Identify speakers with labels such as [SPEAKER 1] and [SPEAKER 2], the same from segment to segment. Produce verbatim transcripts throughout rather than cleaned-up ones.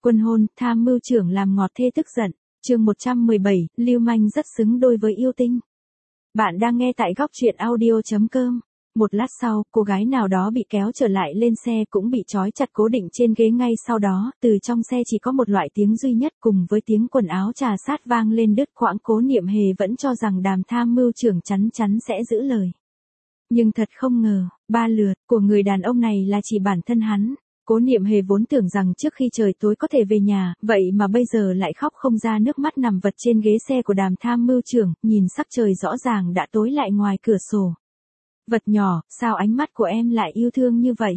[SPEAKER 1] Quân hôn, tham mưu trưởng làm ngọt thê tức giận. Chương một trăm mười bảy, lưu manh rất xứng đôi với yêu tinh. Bạn đang nghe tại góc truyện audio chấm com. Một lát sau, cô gái nào đó bị kéo trở lại lên xe cũng bị trói chặt cố định trên ghế ngay sau đó, từ trong xe chỉ có một loại tiếng duy nhất cùng với tiếng quần áo trà sát vang lên đứt quãng. Cố Niệm Hề vẫn cho rằng Đàm tham mưu trưởng chắn chắn sẽ giữ lời. Nhưng thật không ngờ, ba lượt của người đàn ông này là chỉ bản thân hắn. Cố Niệm Hề vốn tưởng rằng trước khi trời tối có thể về nhà, vậy mà bây giờ lại khóc không ra nước mắt nằm vật trên ghế xe của Đàm tham mưu trưởng, nhìn sắc trời rõ ràng đã tối lại ngoài cửa sổ. Vật nhỏ, sao ánh mắt của em lại yêu thương như vậy?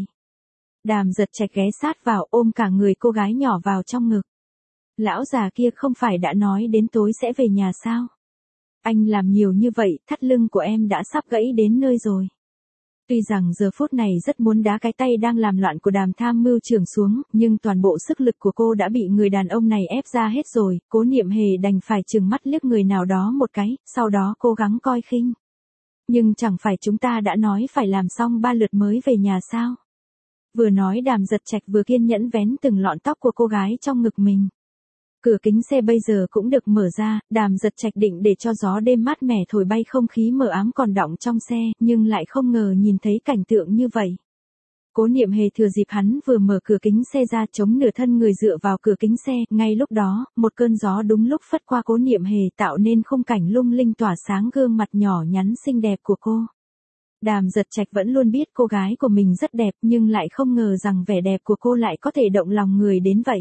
[SPEAKER 1] Đàm Giật Trạch ghé sát vào ôm cả người cô gái nhỏ vào trong ngực. Lão già kia không phải đã nói đến tối sẽ về nhà sao? Anh làm nhiều như vậy, thắt lưng của em đã sắp gãy đến nơi rồi. Tuy rằng giờ phút này rất muốn đá cái tay đang làm loạn của Đàm tham mưu trưởng xuống, nhưng toàn bộ sức lực của cô đã bị người đàn ông này ép ra hết rồi. Cố Niệm Hề đành phải trừng mắt liếc người nào đó một cái, sau đó cố gắng coi khinh. Nhưng chẳng phải chúng ta đã nói phải làm xong ba lượt mới về nhà sao? Vừa nói Đàm Giật Trạch vừa kiên nhẫn vén từng lọn tóc của cô gái trong ngực mình. Cửa kính xe bây giờ cũng được mở ra, Đàm Giật Trạch định để cho gió đêm mát mẻ thổi bay không khí mờ ám còn đọng trong xe, nhưng lại không ngờ nhìn thấy cảnh tượng như vậy. Cố Niệm Hề thừa dịp hắn vừa mở cửa kính xe ra chống nửa thân người dựa vào cửa kính xe, ngay lúc đó, một cơn gió đúng lúc phất qua Cố Niệm Hề tạo nên khung cảnh lung linh tỏa sáng gương mặt nhỏ nhắn xinh đẹp của cô. Đàm Giật Trạch vẫn luôn biết cô gái của mình rất đẹp nhưng lại không ngờ rằng vẻ đẹp của cô lại có thể động lòng người đến vậy.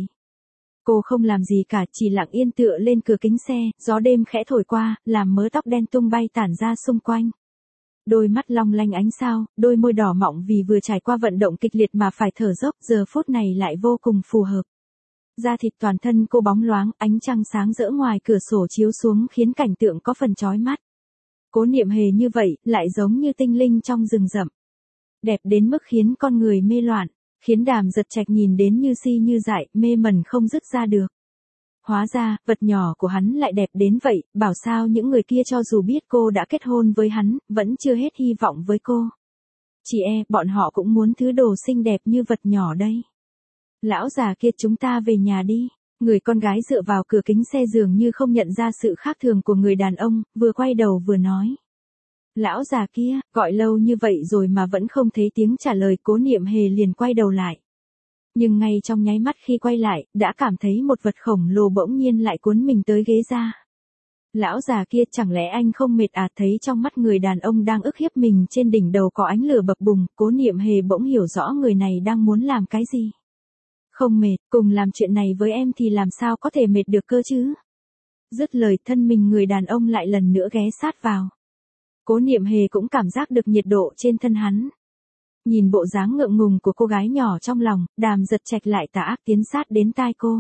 [SPEAKER 1] Cô không làm gì cả, chỉ lặng yên tựa lên cửa kính xe, gió đêm khẽ thổi qua, làm mớ tóc đen tung bay tản ra xung quanh. Đôi mắt long lanh ánh sao, đôi môi đỏ mọng vì vừa trải qua vận động kịch liệt mà phải thở dốc, giờ phút này lại vô cùng phù hợp. Da thịt toàn thân cô bóng loáng, ánh trăng sáng rỡ ngoài cửa sổ chiếu xuống khiến cảnh tượng có phần chói mắt. Cố Niệm Hề như vậy, lại giống như tinh linh trong rừng rậm. Đẹp đến mức khiến con người mê loạn. Khiến Đàm Giật Trạch nhìn đến như si như dại, mê mẩn không dứt ra được. Hóa ra, vật nhỏ của hắn lại đẹp đến vậy, bảo sao những người kia cho dù biết cô đã kết hôn với hắn, vẫn chưa hết hy vọng với cô. Chỉ e, bọn họ cũng muốn thứ đồ xinh đẹp như vật nhỏ đây. Lão già kia, chúng ta về nhà đi. Người con gái dựa vào cửa kính xe dường như không nhận ra sự khác thường của người đàn ông, vừa quay đầu vừa nói. Lão già kia, gọi lâu như vậy rồi mà vẫn không thấy tiếng trả lời. Cố Niệm Hề liền quay đầu lại. Nhưng ngay trong nháy mắt khi quay lại, đã cảm thấy một vật khổng lồ bỗng nhiên lại cuốn mình tới ghế ra. Lão già kia, chẳng lẽ anh không mệt à? Thấy trong mắt người đàn ông đang ức hiếp mình trên đỉnh đầu có ánh lửa bập bùng, Cố Niệm Hề bỗng hiểu rõ người này đang muốn làm cái gì. Không mệt, cùng làm chuyện này với em thì làm sao có thể mệt được cơ chứ? Dứt lời, thân mình người đàn ông lại lần nữa ghé sát vào. Cố Niệm Hề cũng cảm giác được nhiệt độ trên thân hắn. Nhìn bộ dáng ngượng ngùng của cô gái nhỏ trong lòng, Đàm Giật Trạch lại tà ác tiến sát đến tai cô.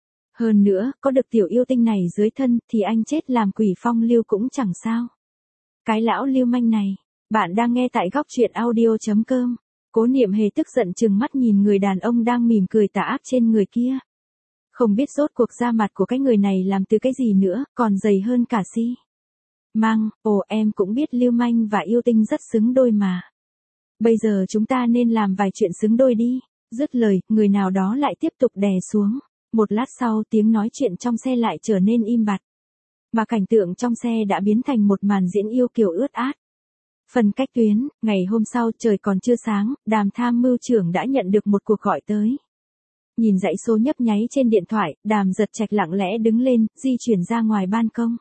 [SPEAKER 1] Hơn nữa, có được tiểu yêu tinh này dưới thân thì anh chết làm quỷ phong lưu cũng chẳng sao. Cái lão lưu manh này, bạn đang nghe tại góc truyện audio chấm com. Cố Niệm Hề tức giận trừng mắt nhìn người đàn ông đang mỉm cười tà ác trên người kia. Không biết rốt cuộc da mặt của cái người này làm từ cái gì nữa, còn dày hơn cả xi măng. Ồ, em cũng biết lưu manh và yêu tinh rất xứng đôi mà. Bây giờ chúng ta nên làm vài chuyện xứng đôi đi. Dứt lời, người nào đó lại tiếp tục đè xuống. Một lát sau, tiếng nói chuyện trong xe lại trở nên im bặt. Mà cảnh tượng trong xe đã biến thành một màn diễn yêu kiều ướt át. Phần cách tuyến, ngày hôm sau trời còn chưa sáng, Đàm tham mưu trưởng đã nhận được một cuộc gọi tới. Nhìn dãy số nhấp nháy trên điện thoại, Đàm Giật Trạch lặng lẽ đứng lên, di chuyển ra ngoài ban công.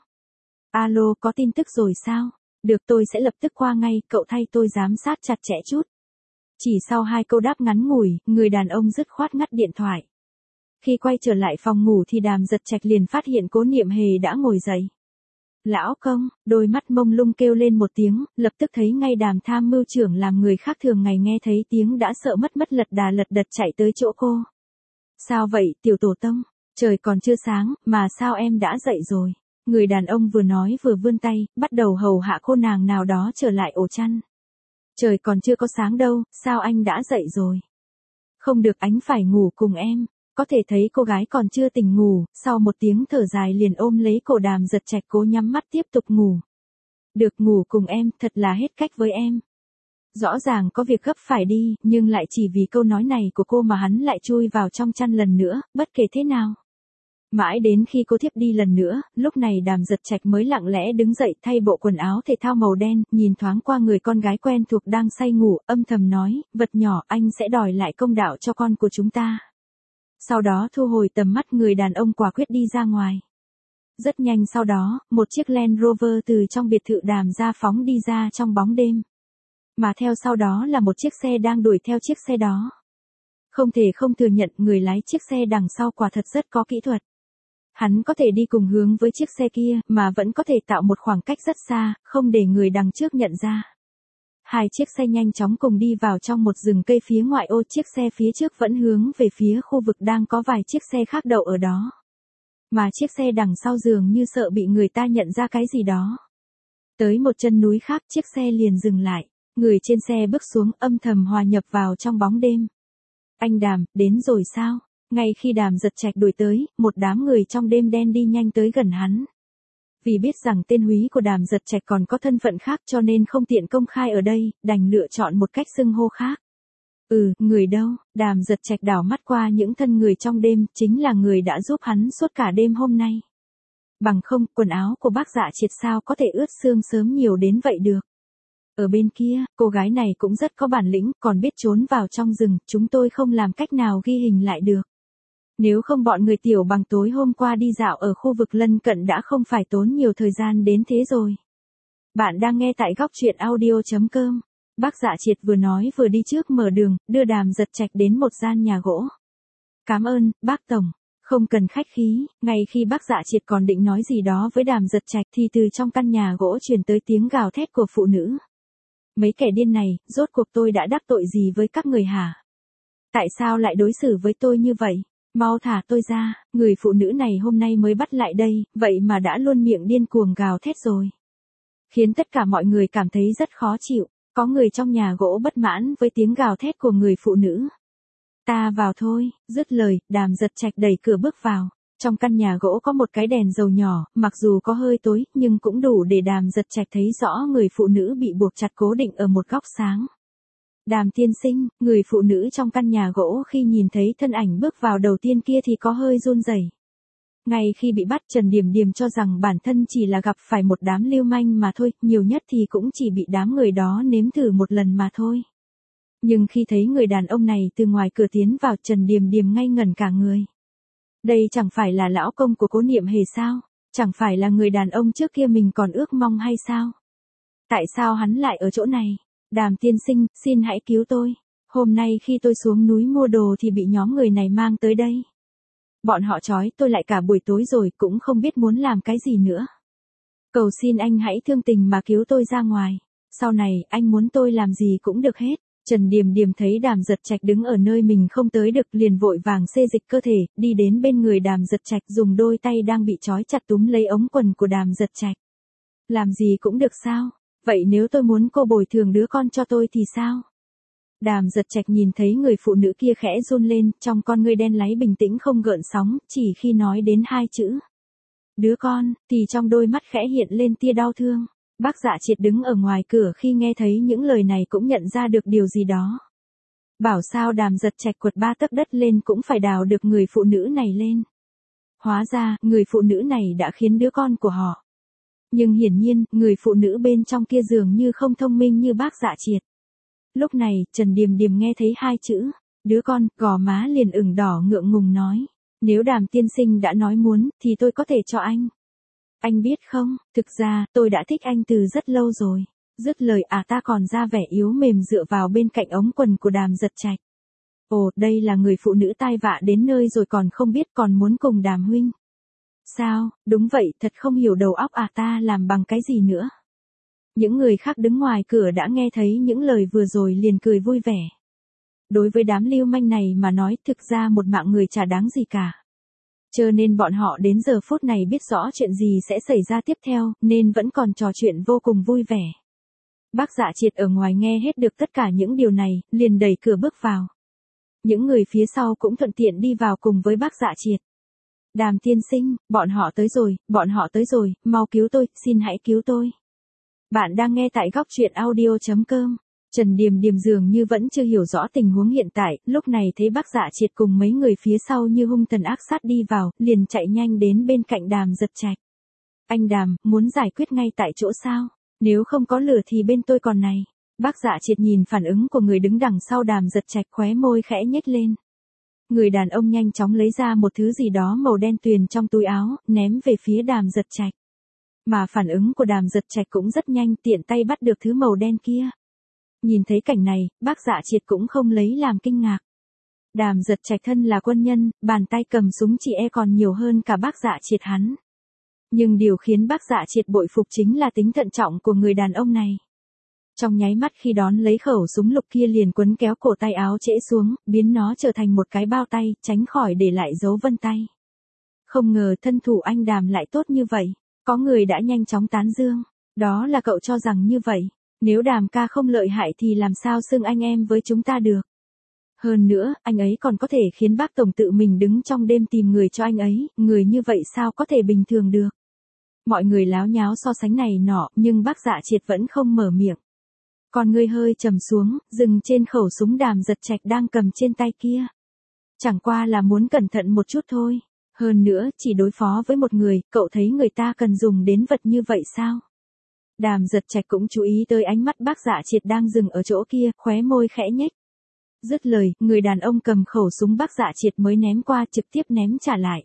[SPEAKER 1] Alo, có tin tức rồi sao? Được, tôi sẽ lập tức qua ngay, cậu thay tôi giám sát chặt chẽ chút. Chỉ sau hai câu đáp ngắn ngủi, người đàn ông dứt khoát ngắt điện thoại. Khi quay trở lại phòng ngủ thì Đàm Giật Trạch liền phát hiện Cố Niệm Hề đã ngồi dậy. Lão công, đôi mắt mông lung kêu lên một tiếng, lập tức thấy ngay Đàm tham mưu trưởng làm người khác thường ngày nghe thấy tiếng đã sợ mất mất lật đà lật đật chạy tới chỗ cô. Sao vậy, tiểu tổ tông? Trời còn chưa sáng, mà sao em đã dậy rồi? Người đàn ông vừa nói vừa vươn tay, bắt đầu hầu hạ cô nàng nào đó trở lại ổ chăn. Trời còn chưa có sáng đâu, sao anh đã dậy rồi? Không được, anh phải ngủ cùng em. Có thể thấy cô gái còn chưa tỉnh ngủ, sau một tiếng thở dài liền ôm lấy cổ Đàm Giật Trạch cố nhắm mắt tiếp tục ngủ. Được, ngủ cùng em, thật là hết cách với em. Rõ ràng có việc gấp phải đi, nhưng lại chỉ vì câu nói này của cô mà hắn lại chui vào trong chăn lần nữa, bất kể thế nào. Mãi đến khi cô thiếp đi lần nữa, lúc này Đàm Giật Trạch mới lặng lẽ đứng dậy thay bộ quần áo thể thao màu đen, nhìn thoáng qua người con gái quen thuộc đang say ngủ, âm thầm nói, vật nhỏ, anh sẽ đòi lại công đạo cho con của chúng ta. Sau đó thu hồi tầm mắt, người đàn ông quả quyết đi ra ngoài. Rất nhanh sau đó, một chiếc Land Rover từ trong biệt thự Đàm gia phóng đi ra trong bóng đêm. Mà theo sau đó là một chiếc xe đang đuổi theo chiếc xe đó. Không thể không thừa nhận, người lái chiếc xe đằng sau quả thật rất có kỹ thuật. Hắn có thể đi cùng hướng với chiếc xe kia, mà vẫn có thể tạo một khoảng cách rất xa, không để người đằng trước nhận ra. Hai chiếc xe nhanh chóng cùng đi vào trong một rừng cây phía ngoại ô, chiếc xe phía trước vẫn hướng về phía khu vực đang có vài chiếc xe khác đậu ở đó. Mà chiếc xe đằng sau dường như sợ bị người ta nhận ra cái gì đó. Tới một chân núi khác, chiếc xe liền dừng lại. Người trên xe bước xuống, âm thầm hòa nhập vào trong bóng đêm. Anh Đàm, đến rồi sao? Ngay khi Đàm Giật Trạch đuổi tới, một đám người trong đêm đen đi nhanh tới gần hắn. Vì biết rằng tên húy của Đàm Giật Trạch còn có thân phận khác cho nên không tiện công khai ở đây, đành lựa chọn một cách xưng hô khác. Ừ, người đâu? Đàm Giật Trạch đảo mắt qua những thân người trong đêm, chính là người đã giúp hắn suốt cả đêm hôm nay. Bằng không, quần áo của bác Dạ Triệt sao có thể ướt sương sớm nhiều đến vậy được. Ở bên kia, cô gái này cũng rất có bản lĩnh, còn biết trốn vào trong rừng, chúng tôi không làm cách nào ghi hình lại được. Nếu không bọn người Tiểu Bằng tối hôm qua đi dạo ở khu vực lân cận đã không phải tốn nhiều thời gian đến thế rồi. Bạn đang nghe tại góc truyện audio chấm com. Bác Dạ Triệt vừa nói vừa đi trước mở đường, đưa Đàm Giật Trạch đến một gian nhà gỗ. Cảm ơn, bác Tổng. Không cần khách khí, ngay khi bác Dạ Triệt còn định nói gì đó với Đàm Giật Trạch thì từ trong căn nhà gỗ truyền tới tiếng gào thét của phụ nữ. Mấy kẻ điên này, rốt cuộc tôi đã đắc tội gì với các người hả? Tại sao lại đối xử với tôi như vậy? Mau thả tôi ra, người phụ nữ này hôm nay mới bắt lại đây, vậy mà đã luôn miệng điên cuồng gào thét rồi. Khiến tất cả mọi người cảm thấy rất khó chịu, có người trong nhà gỗ bất mãn với tiếng gào thét của người phụ nữ. Ta vào thôi, dứt lời, Đàm Giật Trạch đẩy cửa bước vào. Trong căn nhà gỗ có một cái đèn dầu nhỏ, mặc dù có hơi tối, nhưng cũng đủ để Đàm Giật Trạch thấy rõ người phụ nữ bị buộc chặt cố định ở một góc sáng. Đàm tiên sinh, người phụ nữ trong căn nhà gỗ khi nhìn thấy thân ảnh bước vào đầu tiên kia thì có hơi run rẩy. Ngay khi bị bắt, Trần Điềm Điềm cho rằng bản thân chỉ là gặp phải một đám lưu manh mà thôi, nhiều nhất thì cũng chỉ bị đám người đó nếm thử một lần mà thôi. Nhưng khi thấy người đàn ông này từ ngoài cửa tiến vào, Trần Điềm Điềm ngây ngẩn cả người. Đây chẳng phải là lão công của Cố Niệm Hề sao? Chẳng phải là người đàn ông trước kia mình còn ước mong hay sao? Tại sao hắn lại ở chỗ này? Đàm tiên sinh, xin hãy cứu tôi. Hôm nay khi tôi xuống núi mua đồ thì bị nhóm người này mang tới đây. Bọn họ trói tôi lại cả buổi tối rồi, cũng không biết muốn làm cái gì nữa. Cầu xin anh hãy thương tình mà cứu tôi ra ngoài. Sau này, anh muốn tôi làm gì cũng được hết. Trần Điềm Điềm thấy Đàm Giật Trạch đứng ở nơi mình không tới được, liền vội vàng xê dịch cơ thể, đi đến bên người Đàm Giật Trạch, dùng đôi tay đang bị trói chặt túm lấy ống quần của Đàm Giật Trạch. Làm gì cũng được sao? Vậy nếu tôi muốn cô bồi thường đứa con cho tôi thì sao? Đàm Giật Trạch nhìn thấy người phụ nữ kia khẽ run lên, trong con ngươi đen láy bình tĩnh không gợn sóng, chỉ khi nói đến hai chữ đứa con, thì trong đôi mắt khẽ hiện lên tia đau thương. Bác Dạ Triệt đứng ở ngoài cửa khi nghe thấy những lời này cũng nhận ra được điều gì đó. Bảo sao Đàm Giật Trạch quật ba tấc đất lên cũng phải đào được người phụ nữ này lên. Hóa ra, người phụ nữ này đã khiến đứa con của họ. Nhưng hiển nhiên, người phụ nữ bên trong kia dường như không thông minh như bác Dạ Triệt. Lúc này, Trần Điềm Điềm nghe thấy hai chữ đứa con, gò má liền ửng đỏ ngượng ngùng nói. Nếu Đàm tiên sinh đã nói muốn, thì tôi có thể cho anh. Anh biết không, thực ra, tôi đã thích anh từ rất lâu rồi. Dứt lời à ta còn ra vẻ yếu mềm dựa vào bên cạnh ống quần của Đàm Giật Trạch. Ồ, đây là người phụ nữ tai vạ đến nơi rồi còn không biết còn muốn cùng Đàm huynh. Sao, đúng vậy, thật không hiểu đầu óc à ta làm bằng cái gì nữa. Những người khác đứng ngoài cửa đã nghe thấy những lời vừa rồi liền cười vui vẻ. Đối với đám lưu manh này mà nói, thực ra một mạng người chả đáng gì cả. Cho nên bọn họ đến giờ phút này biết rõ chuyện gì sẽ xảy ra tiếp theo, nên vẫn còn trò chuyện vô cùng vui vẻ. Bác Dạ Triệt ở ngoài nghe hết được tất cả những điều này, liền đẩy cửa bước vào. Những người phía sau cũng thuận tiện đi vào cùng với bác Dạ Triệt. Đàm tiên sinh, bọn họ tới rồi, bọn họ tới rồi, mau cứu tôi, xin hãy cứu tôi. Bạn đang nghe tại góc truyện audio chấm com. Trần Điềm Điềm dường như vẫn chưa hiểu rõ tình huống hiện tại, lúc này thấy bác Dạ Triệt cùng mấy người phía sau như hung thần ác sát đi vào, liền chạy nhanh đến bên cạnh Đàm Giật Trạch. Anh Đàm, muốn giải quyết ngay tại chỗ sao? Nếu không có lửa thì bên tôi còn này. Bác Dạ Triệt nhìn phản ứng của người đứng đằng sau Đàm Giật Trạch, khóe môi khẽ nhếch lên. Người đàn ông nhanh chóng lấy ra một thứ gì đó màu đen tuyền trong túi áo, ném về phía Đàm Giật Trạch. Mà phản ứng của Đàm Giật Trạch cũng rất nhanh, tiện tay bắt được thứ màu đen kia. Nhìn thấy cảnh này, bác Dạ Triệt cũng không lấy làm kinh ngạc. Đàm Giật Trạch thân là quân nhân, bàn tay cầm súng chỉ e còn nhiều hơn cả bác Dạ Triệt hắn. Nhưng điều khiến bác Dạ Triệt bội phục chính là tính thận trọng của người đàn ông này. Trong nháy mắt khi đón lấy khẩu súng lục kia liền quấn kéo cổ tay áo trễ xuống, biến nó trở thành một cái bao tay, tránh khỏi để lại dấu vân tay. Không ngờ thân thủ anh Đàm lại tốt như vậy, có người đã nhanh chóng tán dương, đó là cậu cho rằng như vậy, nếu Đàm ca không lợi hại thì làm sao xưng anh em với chúng ta được. Hơn nữa, anh ấy còn có thể khiến bác tổng tự mình đứng trong đêm tìm người cho anh ấy, người như vậy sao có thể bình thường được. Mọi người láo nháo so sánh này nọ, nhưng bác Dạ Triệt vẫn không mở miệng. Còn người hơi trầm xuống, dừng trên khẩu súng Đàm Giật Trạch đang cầm trên tay kia. Chẳng qua là muốn cẩn thận một chút thôi. Hơn nữa, chỉ đối phó với một người, cậu thấy người ta cần dùng đến vật như vậy sao? Đàm Giật Trạch cũng chú ý tới ánh mắt bác Dạ Triệt đang dừng ở chỗ kia, khóe môi khẽ nhếch. Dứt lời, người đàn ông cầm khẩu súng bác Dạ Triệt mới ném qua, trực tiếp ném trả lại.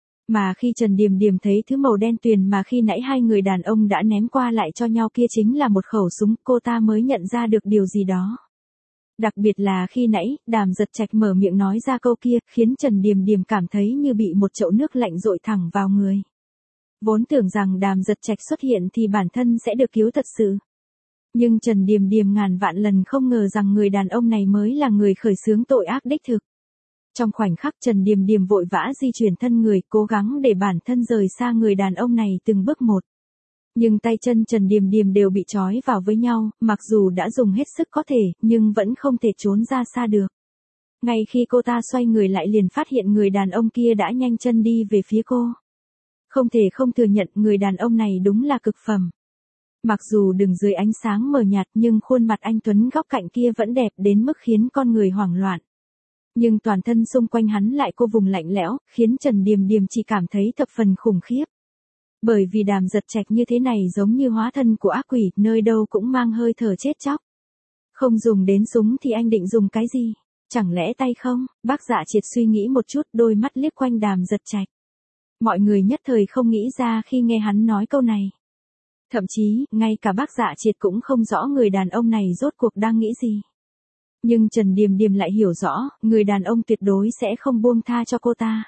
[SPEAKER 1] Mà khi Trần Điềm Điềm thấy thứ màu đen tuyền mà khi nãy hai người đàn ông đã ném qua lại cho nhau kia chính là một khẩu súng, cô ta mới nhận ra được điều gì đó. Đặc biệt là khi nãy, Đàm Giật Trạch mở miệng nói ra câu kia, khiến Trần Điềm Điềm cảm thấy như bị một chậu nước lạnh dội thẳng vào người. Vốn tưởng rằng Đàm Giật Trạch xuất hiện thì bản thân sẽ được cứu thật sự. Nhưng Trần Điềm Điềm ngàn vạn lần không ngờ rằng người đàn ông này mới là người khởi xướng tội ác đích thực. Trong khoảnh khắc Trần Điềm Điềm vội vã di chuyển thân người, cố gắng để bản thân rời xa người đàn ông này từng bước một. Nhưng tay chân Trần Điềm Điềm đều bị trói vào với nhau, mặc dù đã dùng hết sức có thể, nhưng vẫn không thể trốn ra xa được. Ngay khi cô ta xoay người lại liền phát hiện người đàn ông kia đã nhanh chân đi về phía cô. Không thể không thừa nhận người đàn ông này đúng là cực phẩm. Mặc dù đứng dưới ánh sáng mờ nhạt nhưng khuôn mặt anh tuấn góc cạnh kia vẫn đẹp đến mức khiến con người hoảng loạn. Nhưng toàn thân xung quanh hắn lại cô vùng lạnh lẽo, khiến Trần Điềm Điềm chỉ cảm thấy thập phần khủng khiếp. Bởi vì Đàm Giật Trạch như thế này giống như hóa thân của ác quỷ, nơi đâu cũng mang hơi thở chết chóc. Không dùng đến súng thì anh định dùng cái gì? Chẳng lẽ tay không? Bác Dạ Triệt suy nghĩ một chút, đôi mắt liếc quanh Đàm Giật Trạch. Mọi người nhất thời không nghĩ ra khi nghe hắn nói câu này. Thậm chí, ngay cả bác Dạ Triệt cũng không rõ người đàn ông này rốt cuộc đang nghĩ gì. Nhưng Trần Điềm Điềm lại hiểu rõ, người đàn ông tuyệt đối sẽ không buông tha cho cô ta.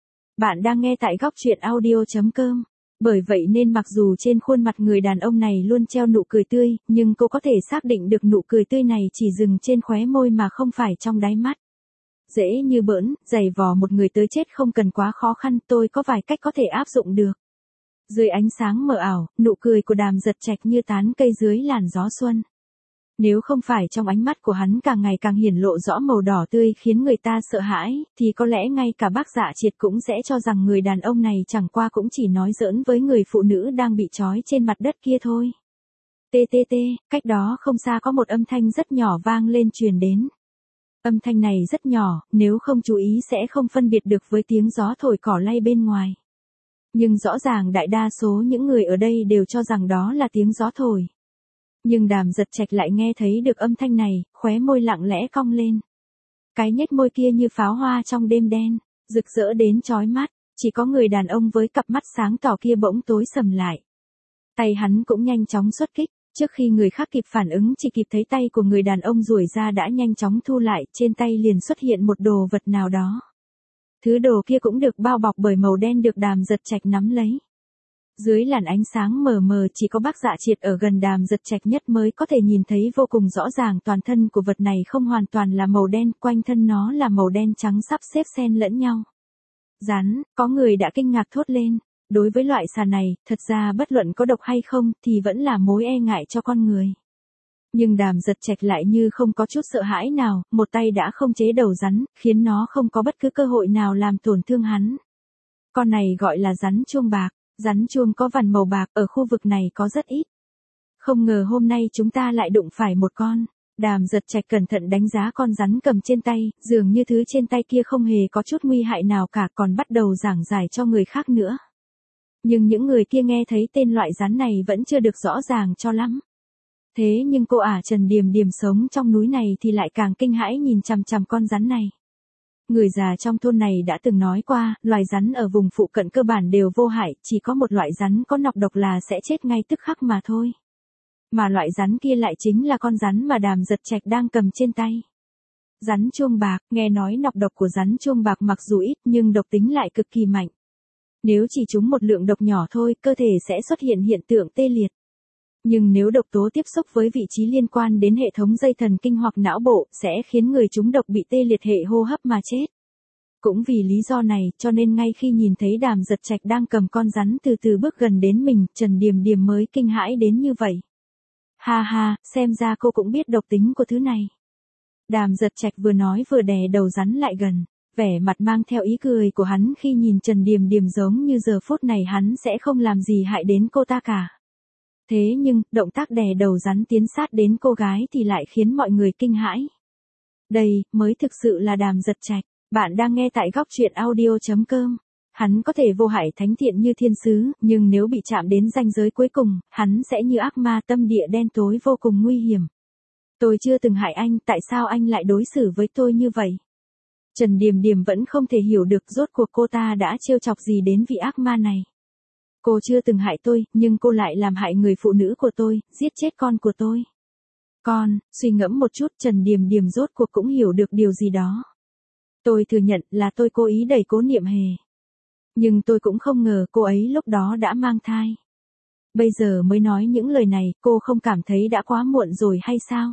[SPEAKER 1] Bạn đang nghe tại góc truyện audio chấm com. Bởi vậy nên mặc dù trên khuôn mặt người đàn ông này luôn treo nụ cười tươi, nhưng cô có thể xác định được nụ cười tươi này chỉ dừng trên khóe môi mà không phải trong đáy mắt. Dễ như bỡn, giày vò một người tới chết không cần quá khó khăn, tôi có vài cách có thể áp dụng được. Dưới ánh sáng mờ ảo, nụ cười của Đàm Giật Trạch như tán cây dưới làn gió xuân. Nếu không phải trong ánh mắt của hắn càng ngày càng hiển lộ rõ màu đỏ tươi khiến người ta sợ hãi, thì có lẽ ngay cả bác Dạ Triệt cũng sẽ cho rằng người đàn ông này chẳng qua cũng chỉ nói giỡn với người phụ nữ đang bị trói trên mặt đất kia thôi. Tê tê tê, cách đó không xa có một âm thanh rất nhỏ vang lên truyền đến. Âm thanh này rất nhỏ, nếu không chú ý sẽ không phân biệt được với tiếng gió thổi cỏ lay bên ngoài. Nhưng rõ ràng đại đa số những người ở đây đều cho rằng đó là tiếng gió thổi. Nhưng Đàm Giật Trạch lại nghe thấy được âm thanh này, khóe môi lặng lẽ cong lên. Cái nhếch môi kia như pháo hoa trong đêm đen, rực rỡ đến chói mắt, chỉ có người đàn ông với cặp mắt sáng tỏ kia bỗng tối sầm lại. Tay hắn cũng nhanh chóng xuất kích, trước khi người khác kịp phản ứng chỉ kịp thấy tay của người đàn ông duỗi ra đã nhanh chóng thu lại, trên tay liền xuất hiện một đồ vật nào đó. Thứ đồ kia cũng được bao bọc bởi màu đen được Đàm Giật Trạch nắm lấy. Dưới làn ánh sáng mờ mờ chỉ có bác Dạ Triệt ở gần Đàm Giật Trạch nhất mới có thể nhìn thấy vô cùng rõ ràng toàn thân của vật này không hoàn toàn là màu đen, quanh thân nó là màu đen trắng sắp xếp xen lẫn nhau. Rắn, có người đã kinh ngạc thốt lên. Đối với loại xà này, thật ra bất luận có độc hay không thì vẫn là mối e ngại cho con người. Nhưng Đàm Giật Trạch lại như không có chút sợ hãi nào, một tay đã không chế đầu rắn, khiến nó không có bất cứ cơ hội nào làm tổn thương hắn. Con này gọi là rắn chuông bạc. Rắn chuông có vằn màu bạc ở khu vực này có rất ít. Không ngờ hôm nay chúng ta lại đụng phải một con. Đàm Giật Trạch cẩn thận đánh giá con rắn cầm trên tay, dường như thứ trên tay kia không hề có chút nguy hại nào cả, còn bắt đầu giảng giải cho người khác nữa. Nhưng những người kia nghe thấy tên loại rắn này vẫn chưa được rõ ràng cho lắm. Thế nhưng cô ả Trần Điềm Điềm sống trong núi này thì lại càng kinh hãi nhìn chằm chằm con rắn này. Người già trong thôn này đã từng nói qua, loài rắn ở vùng phụ cận cơ bản đều vô hại, chỉ có một loại rắn có nọc độc là sẽ chết ngay tức khắc mà thôi. Mà loại rắn kia lại chính là con rắn mà Đàm Giật Trạch đang cầm trên tay. Rắn chuông bạc, nghe nói nọc độc của rắn chuông bạc mặc dù ít nhưng độc tính lại cực kỳ mạnh. Nếu chỉ trúng một lượng độc nhỏ thôi, cơ thể sẽ xuất hiện hiện tượng tê liệt. Nhưng nếu độc tố tiếp xúc với vị trí liên quan đến hệ thống dây thần kinh hoặc não bộ, sẽ khiến người trúng độc bị tê liệt hệ hô hấp mà chết. Cũng vì lý do này, cho nên ngay khi nhìn thấy Đàm Giật Trạch đang cầm con rắn từ từ bước gần đến mình, Trần Điềm Điềm mới kinh hãi đến như vậy. Ha ha, xem ra cô cũng biết độc tính của thứ này. Đàm Giật Trạch vừa nói vừa đè đầu rắn lại gần, vẻ mặt mang theo ý cười của hắn khi nhìn Trần Điềm Điềm giống như giờ phút này hắn sẽ không làm gì hại đến cô ta cả. Thế nhưng, động tác đè đầu rắn tiến sát đến cô gái thì lại khiến mọi người kinh hãi. Đây, mới thực sự là Đàm Giật Trạch, bạn đang nghe tại góc truyện audio chấm com. Hắn có thể vô hại thánh thiện như thiên sứ, nhưng nếu bị chạm đến ranh giới cuối cùng, hắn sẽ như ác ma tâm địa đen tối vô cùng nguy hiểm. Tôi chưa từng hại anh, tại sao anh lại đối xử với tôi như vậy? Trần Điềm Điềm vẫn không thể hiểu được rốt cuộc cô ta đã trêu chọc gì đến vị ác ma này. Cô chưa từng hại tôi, nhưng cô lại làm hại người phụ nữ của tôi, giết chết con của tôi. Con, suy ngẫm một chút, Trần Điềm Điềm rốt cuộc cũng hiểu được điều gì đó. Tôi thừa nhận là tôi cố ý đẩy Cố Niệm Hề. Nhưng tôi cũng không ngờ cô ấy lúc đó đã mang thai. Bây giờ mới nói những lời này, cô không cảm thấy đã quá muộn rồi hay sao?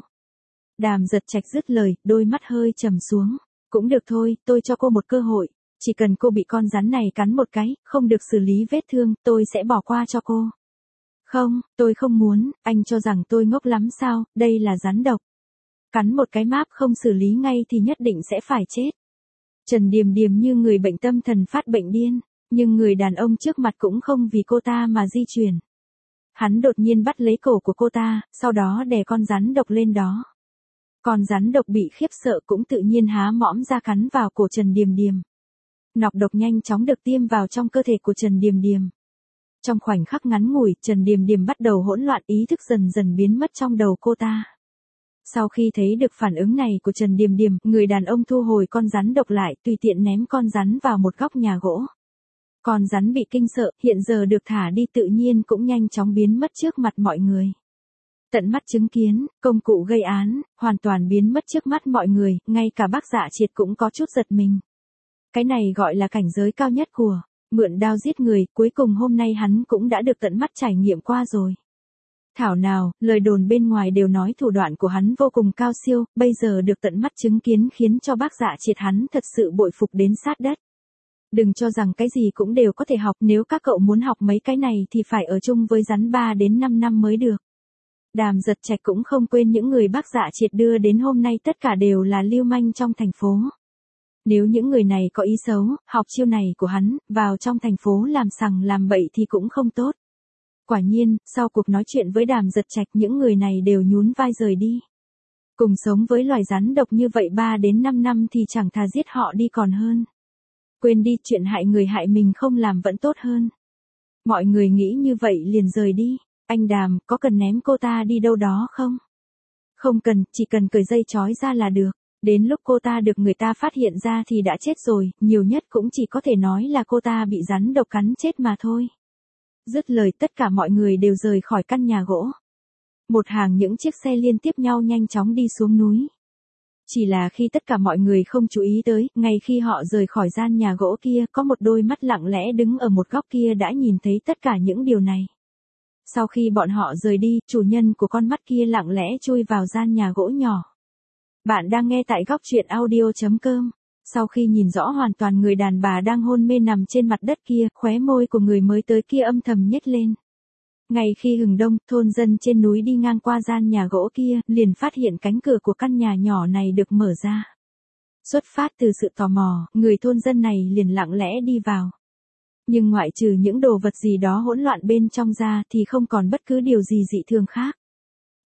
[SPEAKER 1] Đàm Giật Trạch dứt lời, đôi mắt hơi trầm xuống. Cũng được thôi, tôi cho cô một cơ hội. Chỉ cần cô bị con rắn này cắn một cái, không được xử lý vết thương, tôi sẽ bỏ qua cho cô. Không, tôi không muốn, anh cho rằng tôi ngốc lắm sao, đây là rắn độc. Cắn một cái máp không xử lý ngay thì nhất định sẽ phải chết. Trần Điềm Điềm như người bệnh tâm thần phát bệnh điên, nhưng người đàn ông trước mặt cũng không vì cô ta mà di chuyển. Hắn đột nhiên bắt lấy cổ của cô ta, sau đó đè con rắn độc lên đó. Con rắn độc bị khiếp sợ cũng tự nhiên há mõm ra cắn vào cổ Trần Điềm Điềm. Nọc độc nhanh chóng được tiêm vào trong cơ thể của Trần Điềm Điềm. Trong khoảnh khắc ngắn ngủi, Trần Điềm Điềm bắt đầu hỗn loạn, ý thức dần dần biến mất trong đầu cô ta. Sau khi thấy được phản ứng này của Trần Điềm Điềm, người đàn ông thu hồi con rắn độc lại, tùy tiện ném con rắn vào một góc nhà gỗ. Con rắn bị kinh sợ, hiện giờ được thả đi tự nhiên cũng nhanh chóng biến mất trước mặt mọi người. Tận mắt chứng kiến, công cụ gây án, hoàn toàn biến mất trước mắt mọi người, ngay cả bác Dạ Triệt cũng có chút giật mình. Cái này gọi là cảnh giới cao nhất của mượn đao giết người, cuối cùng hôm nay hắn cũng đã được tận mắt trải nghiệm qua rồi. Thảo nào, lời đồn bên ngoài đều nói thủ đoạn của hắn vô cùng cao siêu, bây giờ được tận mắt chứng kiến khiến cho bác Dạ Triệt hắn thật sự bội phục đến sát đất. Đừng cho rằng cái gì cũng đều có thể học, nếu các cậu muốn học mấy cái này thì phải ở chung với rắn ba đến năm năm mới được. Đàm Giật Trạch cũng không quên những người bác Dạ Triệt đưa đến hôm nay tất cả đều là lưu manh trong thành phố. Nếu những người này có ý xấu, học chiêu này của hắn, vào trong thành phố làm sằng làm bậy thì cũng không tốt. Quả nhiên, sau cuộc nói chuyện với Đàm Giật Trạch những người này đều nhún vai rời đi. Cùng sống với loài rắn độc như vậy ba đến năm năm thì chẳng thà giết họ đi còn hơn. Quên đi, chuyện hại người hại mình không làm vẫn tốt hơn. Mọi người nghĩ như vậy liền rời đi. Anh Đàm, có cần ném cô ta đi đâu đó không? Không cần, chỉ cần cởi dây trói ra là được. Đến lúc cô ta được người ta phát hiện ra thì đã chết rồi, nhiều nhất cũng chỉ có thể nói là cô ta bị rắn độc cắn chết mà thôi. Dứt lời tất cả mọi người đều rời khỏi căn nhà gỗ. Một hàng những chiếc xe liên tiếp nhau nhanh chóng đi xuống núi. Chỉ là khi tất cả mọi người không chú ý tới, ngay khi họ rời khỏi gian nhà gỗ kia, có một đôi mắt lặng lẽ đứng ở một góc kia đã nhìn thấy tất cả những điều này. Sau khi bọn họ rời đi, chủ nhân của con mắt kia lặng lẽ chui vào gian nhà gỗ nhỏ. Bạn đang nghe tại góc truyện audio chấm com. Sau khi nhìn rõ hoàn toàn người đàn bà đang hôn mê nằm trên mặt đất kia, khóe môi của người mới tới kia âm thầm nhếch lên. Ngay khi hừng đông, thôn dân trên núi đi ngang qua gian nhà gỗ kia, liền phát hiện cánh cửa của căn nhà nhỏ này được mở ra. Xuất phát từ sự tò mò, người thôn dân này liền lặng lẽ đi vào. Nhưng ngoại trừ những đồ vật gì đó hỗn loạn bên trong ra thì không còn bất cứ điều gì dị thường khác.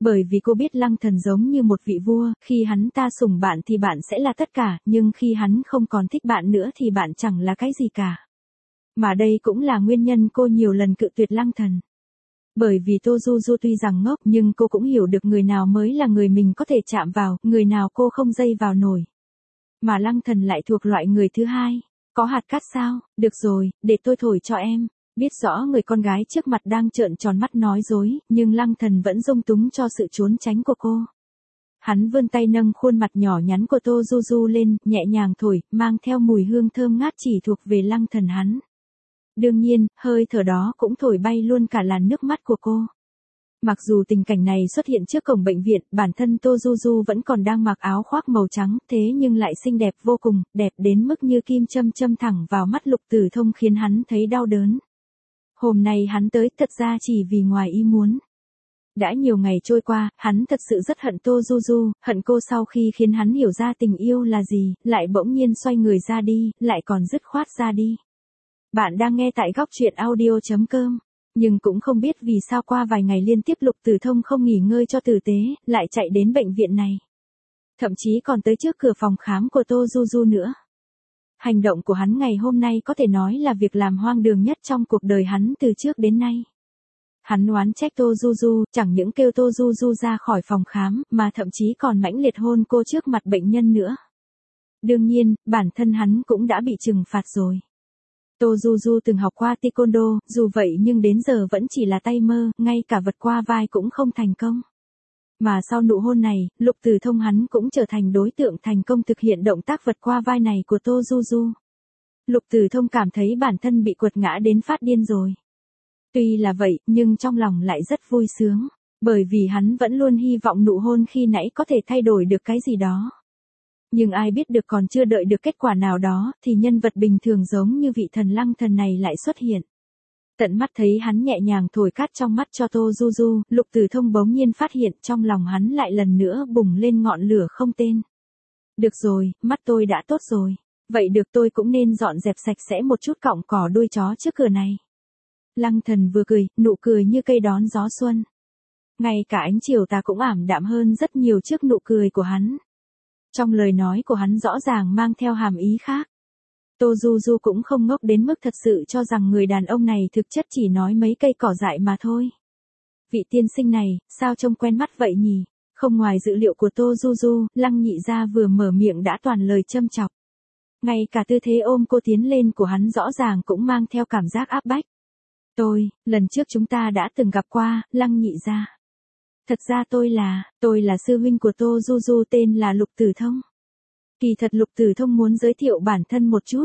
[SPEAKER 1] Bởi vì cô biết Lăng Thần giống như một vị vua, khi hắn ta sủng bạn thì bạn sẽ là tất cả, nhưng khi hắn không còn thích bạn nữa thì bạn chẳng là cái gì cả. Mà đây cũng là nguyên nhân cô nhiều lần cự tuyệt Lăng Thần. Bởi vì Tô Du Du tuy rằng ngốc nhưng cô cũng hiểu được người nào mới là người mình có thể chạm vào, người nào cô không dây vào nổi. Mà Lăng Thần lại thuộc loại người thứ hai. Có hạt cát sao, được rồi, để tôi thổi cho em. Biết rõ người con gái trước mặt đang trợn tròn mắt nói dối, nhưng Lăng Thần vẫn dung túng cho sự trốn tránh của cô. Hắn vươn tay nâng khuôn mặt nhỏ nhắn của Tô Du Du lên, nhẹ nhàng thổi, mang theo mùi hương thơm ngát chỉ thuộc về Lăng Thần hắn. Đương nhiên, hơi thở đó cũng thổi bay luôn cả làn nước mắt của cô. Mặc dù tình cảnh này xuất hiện trước cổng bệnh viện, bản thân Tô Du Du vẫn còn đang mặc áo khoác màu trắng, thế nhưng lại xinh đẹp vô cùng, đẹp đến mức như kim châm châm thẳng vào mắt Lục Tử Thông khiến hắn thấy đau đớn. Hôm nay hắn tới thật ra chỉ vì ngoài ý muốn. Đã nhiều ngày trôi qua, hắn thật sự rất hận Tô Du Du, hận cô sau khi khiến hắn hiểu ra tình yêu là gì, lại bỗng nhiên xoay người ra đi, lại còn dứt khoát ra đi. Bạn đang nghe tại góc truyện audio chấm com. Nhưng cũng không biết vì sao qua vài ngày liên tiếp Lục Tử Thông không nghỉ ngơi cho tử tế, lại chạy đến bệnh viện này. Thậm chí còn tới trước cửa phòng khám của Tô Du Du nữa. Hành động của hắn ngày hôm nay có thể nói là việc làm hoang đường nhất trong cuộc đời hắn từ trước đến nay. Hắn oán trách Tô Du Du, chẳng những kêu Tô Du Du ra khỏi phòng khám, mà thậm chí còn mãnh liệt hôn cô trước mặt bệnh nhân nữa. Đương nhiên, bản thân hắn cũng đã bị trừng phạt rồi. Tô Du Du từng học qua taekwondo, dù vậy nhưng đến giờ vẫn chỉ là tay mơ, ngay cả vật qua vai cũng không thành công. Mà sau nụ hôn này, Lục Tử Thông hắn cũng trở thành đối tượng thành công thực hiện động tác vật qua vai này của Tô Du Du. Lục Tử Thông cảm thấy bản thân bị quật ngã đến phát điên rồi. Tuy là vậy, nhưng trong lòng lại rất vui sướng, bởi vì hắn vẫn luôn hy vọng nụ hôn khi nãy có thể thay đổi được cái gì đó. Nhưng ai biết được còn chưa đợi được kết quả nào đó, thì nhân vật bình thường giống như vị thần Lăng Thần này lại xuất hiện. Tận mắt thấy hắn nhẹ nhàng thổi cát trong mắt cho Tô Du Du, Lục Tử Thông bỗng nhiên phát hiện trong lòng hắn lại lần nữa bùng lên ngọn lửa không tên. Được rồi, mắt tôi đã tốt rồi. Vậy được, tôi cũng nên dọn dẹp sạch sẽ một chút cọng cỏ đuôi chó trước cửa này. Lăng Thần vừa cười, nụ cười như cây đón gió xuân. Ngay cả ánh chiều tà cũng ảm đạm hơn rất nhiều trước nụ cười của hắn. Trong lời nói của hắn rõ ràng mang theo hàm ý khác. Tô Du Du cũng không ngốc đến mức thật sự cho rằng người đàn ông này thực chất chỉ nói mấy cây cỏ dại mà thôi. Vị tiên sinh này, sao trông quen mắt vậy nhỉ? Không ngoài dự liệu của Tô Du Du, Lăng Nhị gia vừa mở miệng đã toàn lời châm chọc. Ngay cả tư thế ôm cô tiến lên của hắn rõ ràng cũng mang theo cảm giác áp bách. Tôi, lần trước chúng ta đã từng gặp qua, Lăng Nhị gia. Thật ra tôi là, tôi là sư huynh của Tô Du Du tên là Lục Tử Thông. Kỳ thật Lục Tử Thông muốn giới thiệu bản thân một chút.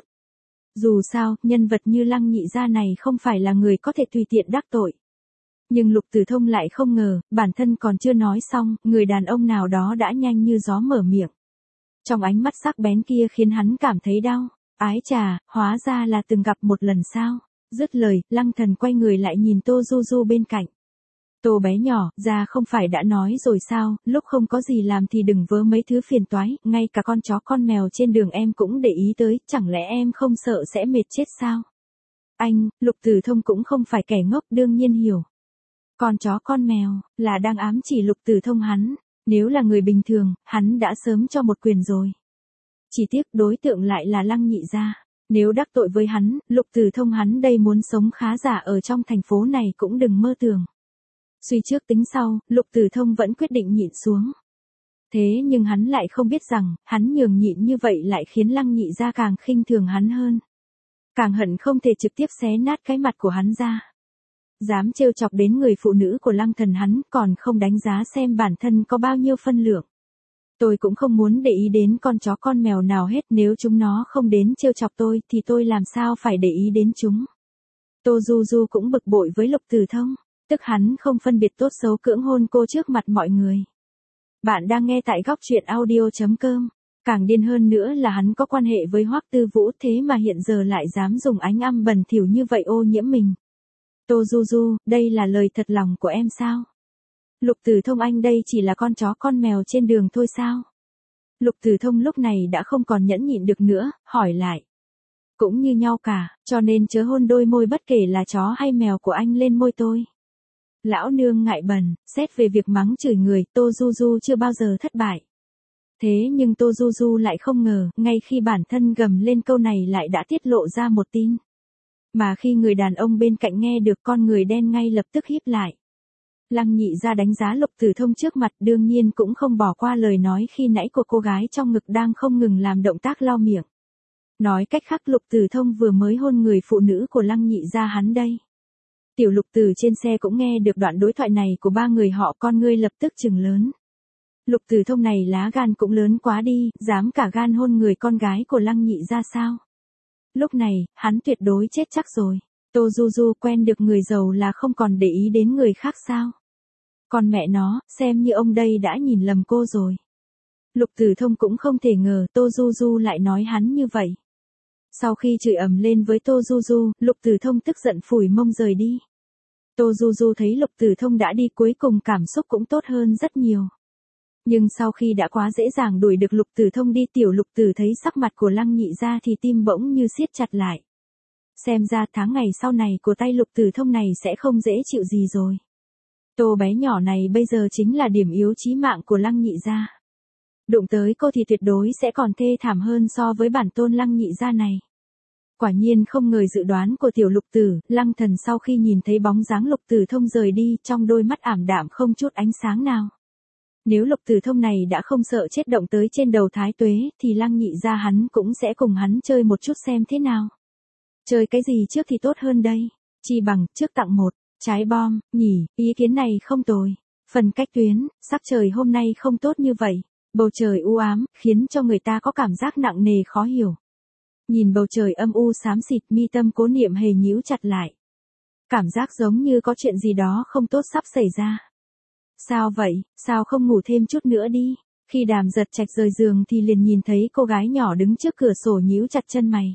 [SPEAKER 1] Dù sao, nhân vật như Lăng Nhị gia này không phải là người có thể tùy tiện đắc tội. Nhưng Lục Tử Thông lại không ngờ, bản thân còn chưa nói xong, người đàn ông nào đó đã nhanh như gió mở miệng. Trong ánh mắt sắc bén kia khiến hắn cảm thấy đau. Ái chà, hóa ra là từng gặp một lần sao. Dứt lời, Lăng Thần quay người lại nhìn Tô Du Du bên cạnh. Tô bé nhỏ, ra không phải đã nói rồi sao, lúc không có gì làm thì đừng vớ mấy thứ phiền toái, ngay cả con chó con mèo trên đường em cũng để ý tới, chẳng lẽ em không sợ sẽ mệt chết sao? Anh, Lục Tử Thông cũng không phải kẻ ngốc đương nhiên hiểu. Con chó con mèo, là đang ám chỉ Lục Tử Thông hắn, nếu là người bình thường, hắn đã sớm cho một quyền rồi. Chỉ tiếc đối tượng lại là Lăng Nhị gia. Nếu đắc tội với hắn, Lục Tử Thông hắn đây muốn sống khá giả ở trong thành phố này cũng đừng mơ tưởng. Suy trước tính sau, Lục Tử Thông vẫn quyết định nhịn xuống. Thế nhưng hắn lại không biết rằng, hắn nhường nhịn như vậy lại khiến Lăng Nhị gia càng khinh thường hắn hơn. Càng hận không thể trực tiếp xé nát cái mặt của hắn ra. Dám trêu chọc đến người phụ nữ của Lăng Thần hắn còn không đánh giá xem bản thân có bao nhiêu phân lượng. Tôi cũng không muốn để ý đến con chó con mèo nào hết, nếu chúng nó không đến trêu chọc tôi thì tôi làm sao phải để ý đến chúng. Tô Du Du cũng bực bội với Lục Tử Thông, tức hắn không phân biệt tốt xấu cưỡng hôn cô trước mặt mọi người. Bạn đang nghe tại góc truyện audio chấm com. Càng điên hơn nữa là hắn có quan hệ với Hoắc Tư Vũ thế mà hiện giờ lại dám dùng ánh âm bẩn thỉu như vậy ô nhiễm mình. Tô Du Du, đây là lời thật lòng của em sao? Lục Tử Thông anh đây chỉ là con chó con mèo trên đường thôi sao? Lục Tử Thông lúc này đã không còn nhẫn nhịn được nữa, hỏi lại. Cũng như nhau cả, cho nên chớ hôn đôi môi bất kể là chó hay mèo của anh lên môi tôi. Lão nương ngại bẩn, xét về việc mắng chửi người, Tô Du Du chưa bao giờ thất bại. Thế nhưng Tô Du Du lại không ngờ, ngay khi bản thân gầm lên câu này lại đã tiết lộ ra một tin. Mà khi người đàn ông bên cạnh nghe được, con người đen ngay lập tức híp lại. Lăng Nhị Gia đánh giá Lục Tử Thông trước mặt, đương nhiên cũng không bỏ qua lời nói khi nãy của cô gái trong ngực đang không ngừng làm động tác lau miệng. Nói cách khác, Lục Tử Thông vừa mới hôn người phụ nữ của Lăng Nhị Gia hắn đây. Tiểu Lục Tử trên xe cũng nghe được đoạn đối thoại này của ba người họ, con ngươi lập tức trừng lớn. Lục Tử Thông này lá gan cũng lớn quá đi, dám cả gan hôn người con gái của Lăng Nhị Gia sao? Lúc này, hắn tuyệt đối chết chắc rồi. Tô Du Du quen được người giàu là không còn để ý đến người khác sao? Còn mẹ nó, xem như ông đây đã nhìn lầm cô rồi. Lục Tử Thông cũng không thể ngờ Tô Du Du lại nói hắn như vậy. Sau khi chửi ầm lên với Tô Du Du, Lục Tử Thông tức giận phủi mông rời đi. Tô Du Du thấy Lục Tử Thông đã đi, cuối cùng cảm xúc cũng tốt hơn rất nhiều. Nhưng sau khi đã quá dễ dàng đuổi được Lục Tử Thông đi, Tiểu Lục Tử thấy sắc mặt của Lăng Nhị Gia thì tim bỗng như siết chặt lại. Xem ra tháng ngày sau này của tay Lục Tử Thông này sẽ không dễ chịu gì rồi. Tô bé nhỏ này bây giờ chính là điểm yếu chí mạng của Lăng Nhị Gia. Đụng tới cô thì tuyệt đối sẽ còn thê thảm hơn so với bản tôn Lăng Nhị Gia này. Quả nhiên không ngờ dự đoán của Tiểu Lục Tử, Lăng Thần sau khi nhìn thấy bóng dáng Lục Tử Thông rời đi, trong đôi mắt ảm đạm không chút ánh sáng nào. Nếu Lục Tử Thông này đã không sợ chết động tới trên đầu Thái Tuế, thì Lăng Nhị Gia hắn cũng sẽ cùng hắn chơi một chút xem thế nào. Chơi cái gì trước thì tốt hơn đây? Chi bằng, trước tặng một, trái bom, nhỉ, ý kiến này không tồi. Phần cách tuyến, sắc trời hôm nay không tốt như vậy. Bầu trời u ám, khiến cho người ta có cảm giác nặng nề khó hiểu. Nhìn bầu trời âm u xám xịt, mi tâm Cố Niệm Hề nhíu chặt lại. Cảm giác giống như có chuyện gì đó không tốt sắp xảy ra. Sao vậy, sao không ngủ thêm chút nữa đi? Khi Đàm Giật Trạch rời giường thì liền nhìn thấy cô gái nhỏ đứng trước cửa sổ nhíu chặt chân mày.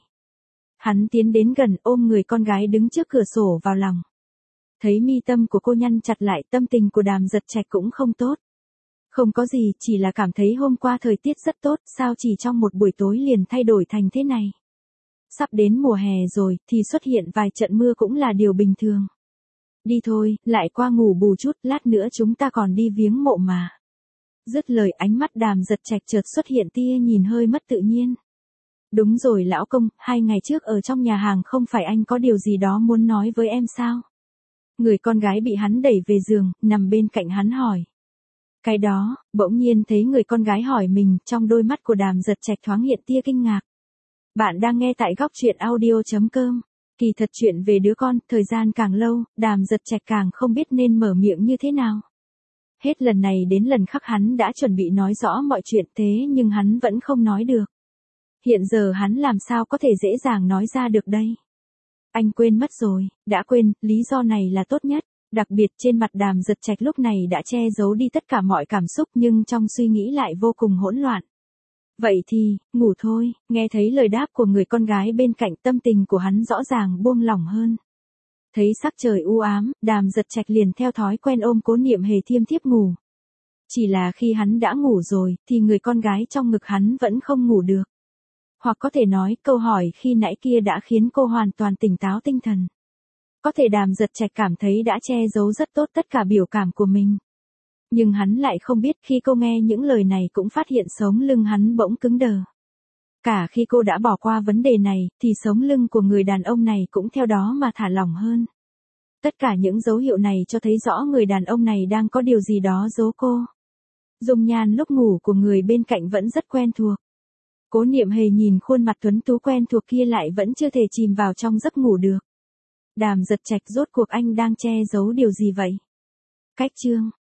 [SPEAKER 1] Hắn tiến đến gần, ôm người con gái đứng trước cửa sổ vào lòng. Thấy mi tâm của cô nhăn chặt lại, tâm tình của Đàm Giật Trạch cũng không tốt. Không có gì, chỉ là cảm thấy hôm qua thời tiết rất tốt, sao chỉ trong một buổi tối liền thay đổi thành thế này. Sắp đến mùa hè rồi, thì xuất hiện vài trận mưa cũng là điều bình thường. Đi thôi, lại qua ngủ bù chút, lát nữa chúng ta còn đi viếng mộ mà. Dứt lời, ánh mắt Đàm Giật Trạch chợt xuất hiện tia nhìn hơi mất tự nhiên. Đúng rồi lão công, hai ngày trước ở trong nhà hàng không phải anh có điều gì đó muốn nói với em sao? Người con gái bị hắn đẩy về giường, nằm bên cạnh hắn hỏi. Cái đó, bỗng nhiên thấy người con gái hỏi mình, trong đôi mắt của Đàm Giật Trạch thoáng hiện tia kinh ngạc. Bạn đang nghe tại góc truyện audio chấm com. Kỳ thật chuyện về đứa con, thời gian càng lâu, Đàm Giật Trạch càng không biết nên mở miệng như thế nào. Hết lần này đến lần khác hắn đã chuẩn bị nói rõ mọi chuyện, thế nhưng hắn vẫn không nói được. Hiện giờ hắn làm sao có thể dễ dàng nói ra được đây? Anh quên mất rồi, đã quên, lý do này là tốt nhất. Đặc biệt trên mặt Đàm Giật Trạch lúc này đã che giấu đi tất cả mọi cảm xúc, nhưng trong suy nghĩ lại vô cùng hỗn loạn. Vậy thì, ngủ thôi. Nghe thấy lời đáp của người con gái bên cạnh, tâm tình của hắn rõ ràng buông lỏng hơn. Thấy sắc trời u ám, Đàm Giật Trạch liền theo thói quen ôm Cố Niệm Hề thiêm thiếp ngủ. Chỉ là khi hắn đã ngủ rồi, thì người con gái trong ngực hắn vẫn không ngủ được. Hoặc có thể nói, câu hỏi khi nãy kia đã khiến cô hoàn toàn tỉnh táo tinh thần. Có thể Đàm Giật Trạch cảm thấy đã che giấu rất tốt tất cả biểu cảm của mình. Nhưng hắn lại không biết khi cô nghe những lời này cũng phát hiện sống lưng hắn bỗng cứng đờ. Cả khi cô đã bỏ qua vấn đề này, thì sống lưng của người đàn ông này cũng theo đó mà thả lỏng hơn. Tất cả những dấu hiệu này cho thấy rõ người đàn ông này đang có điều gì đó giấu cô. Dung nhan lúc ngủ của người bên cạnh vẫn rất quen thuộc. Cố Niệm Hề nhìn khuôn mặt tuấn tú quen thuộc kia lại vẫn chưa thể chìm vào trong giấc ngủ được. Đàm Giật Trạch, rốt cuộc anh đang che giấu điều gì vậy? Cách chương